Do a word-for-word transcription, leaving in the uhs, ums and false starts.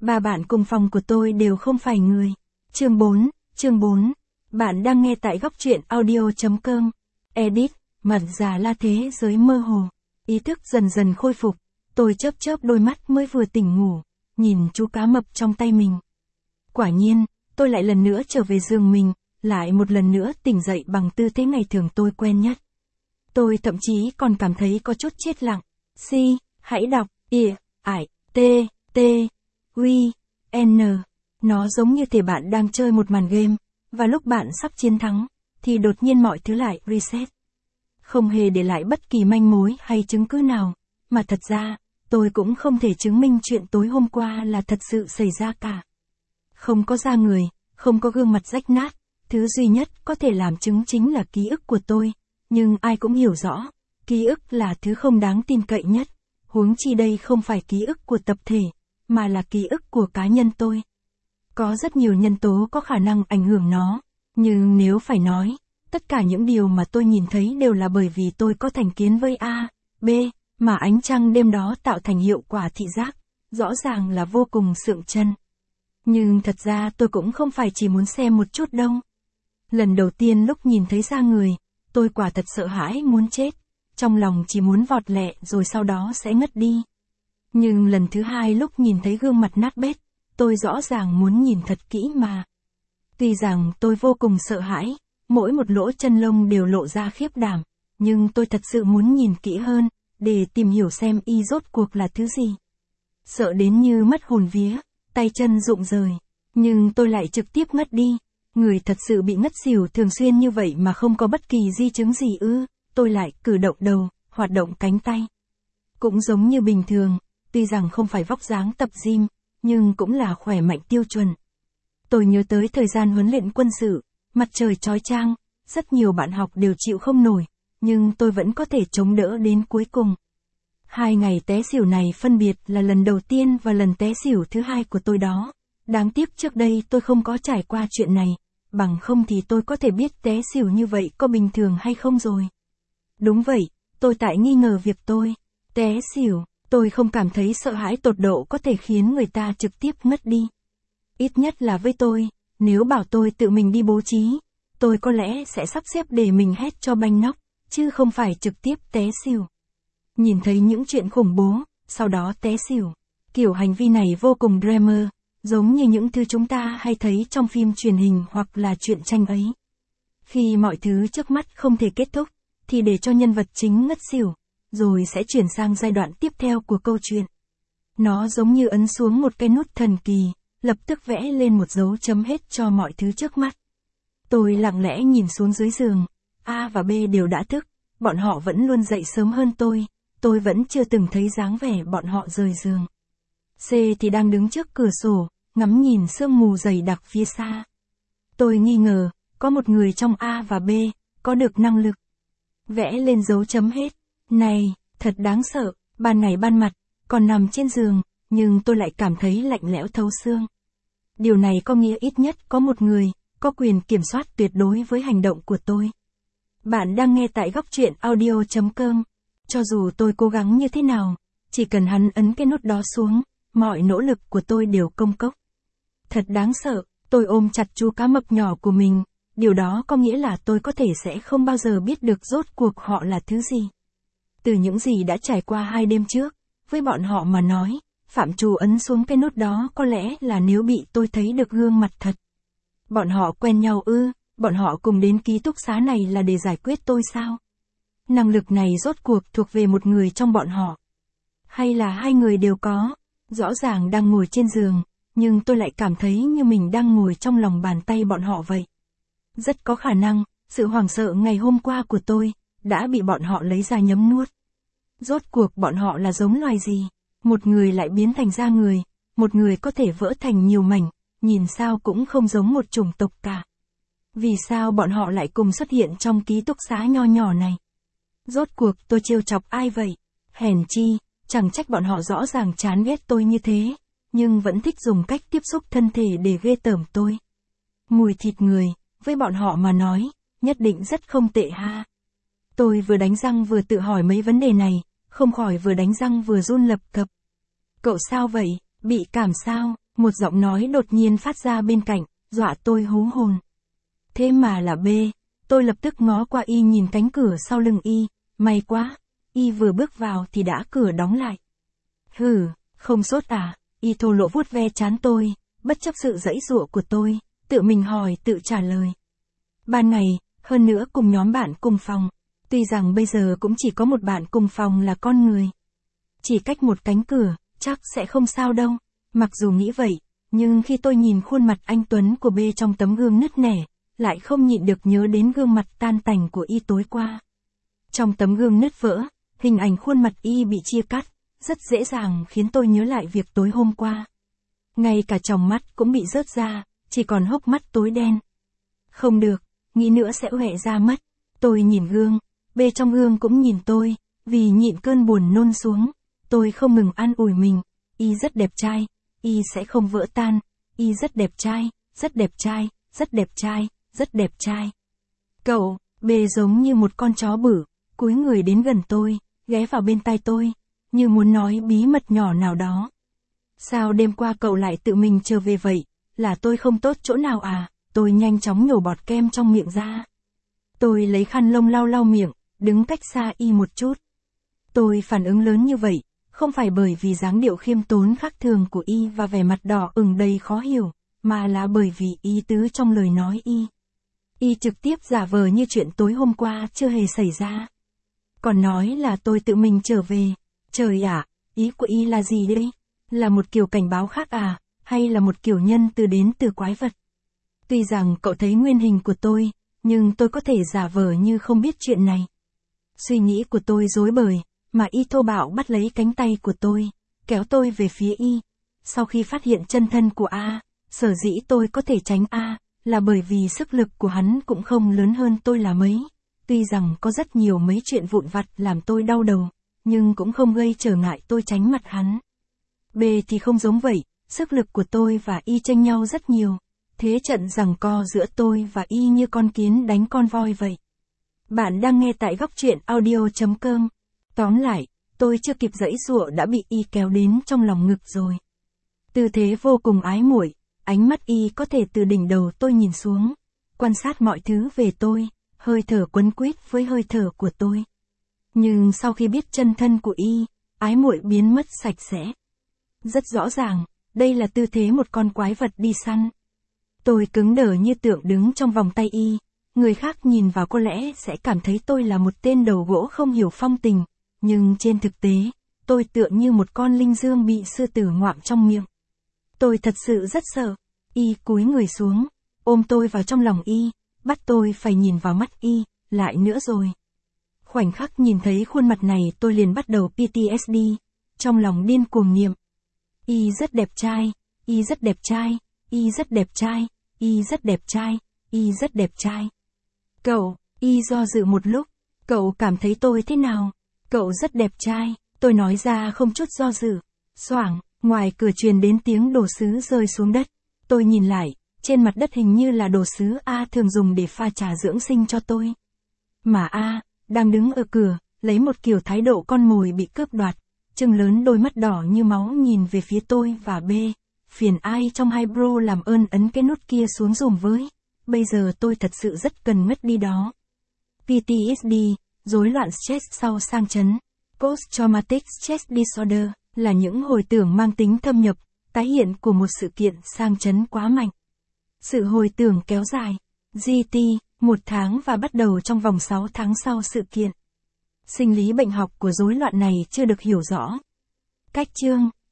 Ba bạn cùng phòng của tôi đều không phải người. Chương bốn, chương bốn. Bạn đang nghe tại góc truyện audio chấm com. Edit, mặt già la thế giới mơ hồ. Ý thức dần dần khôi phục. Tôi chớp chớp đôi mắt mới vừa tỉnh ngủ, nhìn chú cá mập trong tay mình. Quả nhiên, tôi lại lần nữa trở về giường mình, lại một lần nữa tỉnh dậy bằng tư thế ngày thường tôi quen nhất. Tôi thậm chí còn cảm thấy có chút chết lặng. Si, hãy đọc, ỉa, ải, t, t, quy, n. Nó giống như thể bạn đang chơi một màn game, và lúc bạn sắp chiến thắng, thì đột nhiên mọi thứ lại reset. Không hề để lại bất kỳ manh mối hay chứng cứ nào, mà thật ra, tôi cũng không thể chứng minh chuyện tối hôm qua là thật sự xảy ra cả. Không có da người, không có gương mặt rách nát, thứ duy nhất có thể làm chứng chính là ký ức của tôi, nhưng ai cũng hiểu rõ, ký ức là thứ không đáng tin cậy nhất, huống chi đây không phải ký ức của tập thể, mà là ký ức của cá nhân tôi. Có rất nhiều nhân tố có khả năng ảnh hưởng nó, nhưng nếu phải nói, tất cả những điều mà tôi nhìn thấy đều là bởi vì tôi có thành kiến với A, B, mà ánh trăng đêm đó tạo thành hiệu quả thị giác, rõ ràng là vô cùng sượng chân. Nhưng thật ra tôi cũng không phải chỉ muốn xem một chút đâu. Lần đầu tiên lúc nhìn thấy da người, tôi quả thật sợ hãi muốn chết, trong lòng chỉ muốn vọt lẹ rồi sau đó sẽ ngất đi. Nhưng lần thứ hai lúc nhìn thấy gương mặt nát bét, tôi rõ ràng muốn nhìn thật kỹ mà. Tuy rằng tôi vô cùng sợ hãi, mỗi một lỗ chân lông đều lộ ra khiếp đảm, nhưng tôi thật sự muốn nhìn kỹ hơn, để tìm hiểu xem y rốt cuộc là thứ gì. Sợ đến như mất hồn vía, tay chân rụng rời, nhưng tôi lại trực tiếp ngất đi. Người thật sự bị ngất xỉu thường xuyên như vậy mà không có bất kỳ di chứng gì ư? Tôi lại cử động đầu, hoạt động cánh tay. Cũng giống như bình thường, tuy rằng không phải vóc dáng tập gym, nhưng cũng là khỏe mạnh tiêu chuẩn. Tôi nhớ tới thời gian huấn luyện quân sự, mặt trời chói chang, rất nhiều bạn học đều chịu không nổi, nhưng tôi vẫn có thể chống đỡ đến cuối cùng. Hai ngày té xỉu này phân biệt là lần đầu tiên và lần té xỉu thứ hai của tôi đó. Đáng tiếc trước đây tôi không có trải qua chuyện này, bằng không thì tôi có thể biết té xỉu như vậy có bình thường hay không rồi. Đúng vậy, tôi tại nghi ngờ việc tôi té xỉu, tôi không cảm thấy sợ hãi tột độ có thể khiến người ta trực tiếp ngất đi. Ít nhất là với tôi, nếu bảo tôi tự mình đi bố trí, tôi có lẽ sẽ sắp xếp để mình hét cho banh nóc, chứ không phải trực tiếp té xỉu. Nhìn thấy những chuyện khủng bố, sau đó té xỉu. Kiểu hành vi này vô cùng drama, giống như những thứ chúng ta hay thấy trong phim truyền hình hoặc là truyện tranh ấy. Khi mọi thứ trước mắt không thể kết thúc, thì để cho nhân vật chính ngất xỉu, rồi sẽ chuyển sang giai đoạn tiếp theo của câu chuyện. Nó giống như ấn xuống một cái nút thần kỳ, lập tức vẽ lên một dấu chấm hết cho mọi thứ trước mắt. Tôi lặng lẽ nhìn xuống dưới giường, A và B đều đã thức, bọn họ vẫn luôn dậy sớm hơn tôi, tôi vẫn chưa từng thấy dáng vẻ bọn họ rời giường. C thì đang đứng trước cửa sổ, ngắm nhìn sương mù dày đặc phía xa. Tôi nghi ngờ, có một người trong A và B, có được năng lực vẽ lên dấu chấm hết. Này, thật đáng sợ, ban ngày ban mặt, còn nằm trên giường, nhưng tôi lại cảm thấy lạnh lẽo thấu xương. Điều này có nghĩa ít nhất có một người, có quyền kiểm soát tuyệt đối với hành động của tôi. Bạn đang nghe tại góc truyện audio chấm com. Cho dù tôi cố gắng như thế nào, chỉ cần hắn ấn cái nút đó xuống, mọi nỗ lực của tôi đều công cốc. Thật đáng sợ, tôi ôm chặt chú cá mập nhỏ của mình, điều đó có nghĩa là tôi có thể sẽ không bao giờ biết được rốt cuộc họ là thứ gì. Từ những gì đã trải qua hai đêm trước, với bọn họ mà nói, phạm trù ấn xuống cái nút đó có lẽ là nếu bị tôi thấy được gương mặt thật. Bọn họ quen nhau ư, bọn họ cùng đến ký túc xá này là để giải quyết tôi sao? Năng lực này rốt cuộc thuộc về một người trong bọn họ. Hay là hai người đều có, rõ ràng đang ngồi trên giường, nhưng tôi lại cảm thấy như mình đang ngồi trong lòng bàn tay bọn họ vậy. Rất có khả năng, sự hoảng sợ ngày hôm qua của tôi, đã bị bọn họ lấy ra nhấm nuốt. Rốt cuộc bọn họ là giống loài gì? Một người lại biến thành da người, một người có thể vỡ thành nhiều mảnh, nhìn sao cũng không giống một chủng tộc cả. Vì sao bọn họ lại cùng xuất hiện trong ký túc xá nho nhỏ này? Rốt cuộc tôi trêu chọc ai vậy? Hèn chi, chẳng trách bọn họ rõ ràng chán ghét tôi như thế, nhưng vẫn thích dùng cách tiếp xúc thân thể để ghê tởm tôi. Mùi thịt người, với bọn họ mà nói, nhất định rất không tệ ha. Tôi vừa đánh răng vừa tự hỏi mấy vấn đề này, không khỏi vừa đánh răng vừa run lập cập. Cậu sao vậy, bị cảm sao? Một giọng nói đột nhiên phát ra bên cạnh, dọa tôi hú hồn. Thế mà là B, tôi lập tức ngó qua Y nhìn cánh cửa sau lưng Y, may quá, Y vừa bước vào thì đã cửa đóng lại. Hừ, không sốt à, Y thô lỗ vuốt ve trán tôi, bất chấp sự giãy giụa của tôi, tự mình hỏi tự trả lời. Ban ngày, hơn nữa cùng nhóm bạn cùng phòng, tuy rằng bây giờ cũng chỉ có một bạn cùng phòng là con người. Chỉ cách một cánh cửa, chắc sẽ không sao đâu. Mặc dù nghĩ vậy, nhưng khi tôi nhìn khuôn mặt anh Tuấn của B trong tấm gương nứt nẻ, lại không nhịn được nhớ đến gương mặt tan tành của Y tối qua. Trong tấm gương nứt vỡ, hình ảnh khuôn mặt Y bị chia cắt, rất dễ dàng khiến tôi nhớ lại việc tối hôm qua. Ngay cả tròng mắt cũng bị rớt ra, chỉ còn hốc mắt tối đen. Không được, nghĩ nữa sẽ hoẹ ra mất. Tôi nhìn gương, B trong gương cũng nhìn tôi, vì nhịn cơn buồn nôn xuống. Tôi không ngừng an ủi mình, Y rất đẹp trai, Y sẽ không vỡ tan, Y rất đẹp trai, rất đẹp trai, rất đẹp trai, rất đẹp trai. Cậu, B giống như một con chó bự, cúi người đến gần tôi, ghé vào bên tai tôi, như muốn nói bí mật nhỏ nào đó. Sao đêm qua cậu lại tự mình trở về vậy, là tôi không tốt chỗ nào à? Tôi nhanh chóng nhổ bọt kem trong miệng ra. Tôi lấy khăn lông lau lau miệng, đứng cách xa Y một chút. Tôi phản ứng lớn như vậy, không phải bởi vì dáng điệu khiêm tốn khác thường của Y và vẻ mặt đỏ ửng đầy khó hiểu, mà là bởi vì ý tứ trong lời nói Y. Y trực tiếp giả vờ như chuyện tối hôm qua chưa hề xảy ra. Còn nói là tôi tự mình trở về. Trời ạ, ý của Y là gì đấy? Là một kiểu cảnh báo khác à, hay là một kiểu nhân từ đến từ quái vật? Tuy rằng cậu thấy nguyên hình của tôi, nhưng tôi có thể giả vờ như không biết chuyện này. Suy nghĩ của tôi rối bời, mà Y thô bạo bắt lấy cánh tay của tôi, kéo tôi về phía Y. Sau khi phát hiện chân thân của A, sở dĩ tôi có thể tránh A, là bởi vì sức lực của hắn cũng không lớn hơn tôi là mấy. Tuy rằng có rất nhiều mấy chuyện vụn vặt làm tôi đau đầu, nhưng cũng không gây trở ngại tôi tránh mặt hắn. B thì không giống vậy, sức lực của tôi và Y chênh nhau rất nhiều. Thế trận giằng co giữa tôi và Y như con kiến đánh con voi vậy. Bạn đang nghe tại góc truyện audio chấm com. Tóm lại, tôi chưa kịp giãy giụa đã bị Y kéo đến trong lòng ngực rồi. Tư thế vô cùng ái muội, ánh mắt Y có thể từ đỉnh đầu tôi nhìn xuống, quan sát mọi thứ về tôi, hơi thở quấn quýt với hơi thở của tôi. Nhưng sau khi biết chân thân của Y, ái muội biến mất sạch sẽ. Rất rõ ràng, đây là tư thế một con quái vật đi săn. Tôi cứng đờ như tượng đứng trong vòng tay Y, người khác nhìn vào có lẽ sẽ cảm thấy tôi là một tên đầu gỗ không hiểu phong tình, nhưng trên thực tế, tôi tựa như một con linh dương bị sư tử ngoạm trong miệng. Tôi thật sự rất sợ. Y cúi người xuống, ôm tôi vào trong lòng Y, bắt tôi phải nhìn vào mắt Y, lại nữa rồi. Khoảnh khắc nhìn thấy khuôn mặt này tôi liền bắt đầu pê tê ét đê, trong lòng điên cuồng niệm. Y rất đẹp trai, Y rất đẹp trai, Y rất đẹp trai, Y rất đẹp trai, Y rất đẹp trai. Cậu, Y do dự một lúc, cậu cảm thấy tôi thế nào? Cậu rất đẹp trai, tôi nói ra không chút do dự. Xoảng, ngoài cửa truyền đến tiếng đồ sứ rơi xuống đất. Tôi nhìn lại, trên mặt đất hình như là đồ sứ A thường dùng để pha trà dưỡng sinh cho tôi. Mà A, đang đứng ở cửa, lấy một kiểu thái độ con mồi bị cướp đoạt, trừng lớn đôi mắt đỏ như máu nhìn về phía tôi và B. Phiền ai trong hai bro làm ơn ấn cái nút kia xuống dùm với. Bây giờ tôi thật sự rất cần ngất đi đó. pê tê ét đê, rối loạn stress sau sang chấn. Post-traumatic stress disorder, là những hồi tưởng mang tính thâm nhập, tái hiện của một sự kiện sang chấn quá mạnh. Sự hồi tưởng kéo dài, giê tê, một tháng và bắt đầu trong vòng sáu tháng sau sự kiện. Sinh lý bệnh học của rối loạn này chưa được hiểu rõ. Cách chương,